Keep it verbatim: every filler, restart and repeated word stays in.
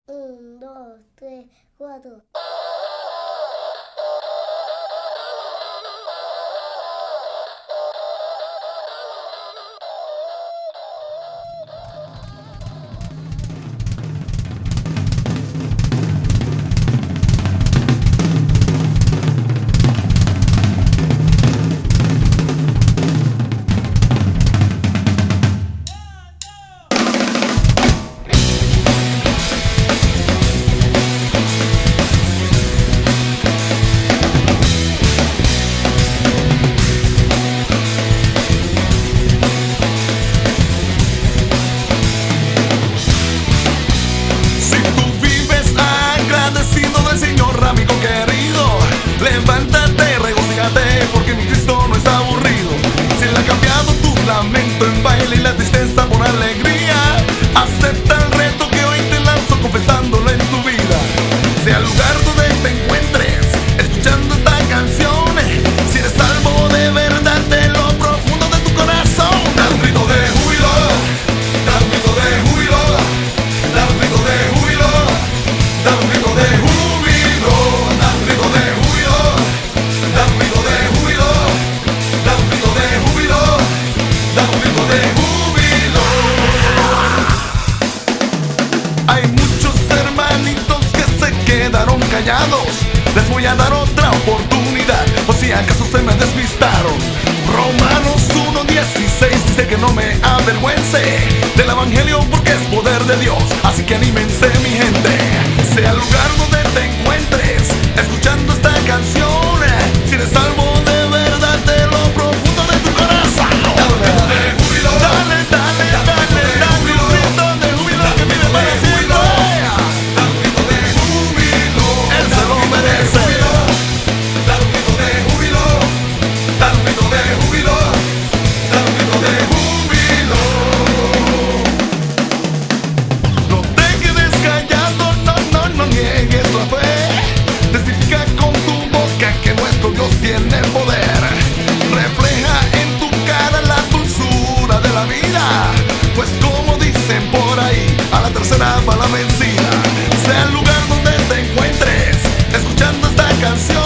Un, dos, tres, cuatro. Levántate, regocíjate, porque mi Cristo no está aburrido. Si Él ha cambiado tu lamento en baile y la tristeza por alegría, acepta el reto que hoy te lanzo confesándolo en tu vida. Sea el lugar donde te encuentres, escuchando esta canción, si eres salvo de verdad de lo profundo de tu corazón, da un grito de júbilo, da un grito de júbilo, da un grito de júbilo, da un grito de júbilo, da un grito de júbilo. Da un grito de júbilo, da un grito de júbilo, da un grito de júbilo. Hay muchos hermanitos que se quedaron callados. Les voy a dar otra oportunidad, o si acaso se me despistaron. Romanos uno dieciséis dice que no me avergüence del evangelio porque es poder de Dios. Así que anímense, mi gente, sea el lugar donde te encuentres, escuchando esta canción. Si eres salvo de verdad de lo profundo de tu corazón, dale un grito de júbilo, dale, dale, dale, dale un grito de júbilo que vive para siempre. Da un grito de júbilo, Él se lo merece. Da un grito de júbilo, da un grito de júbilo, da un grito de júbilo. No te quedes callado, no, no, no niegues la fe. Testifica con tu boca que nuestro Dios tiene poder. Refleja en tu cara la dulzura de la vida, pues como dicen por ahí, a la tercera va la vencida. Sea el lugar donde te encuentres, escuchando esta canción.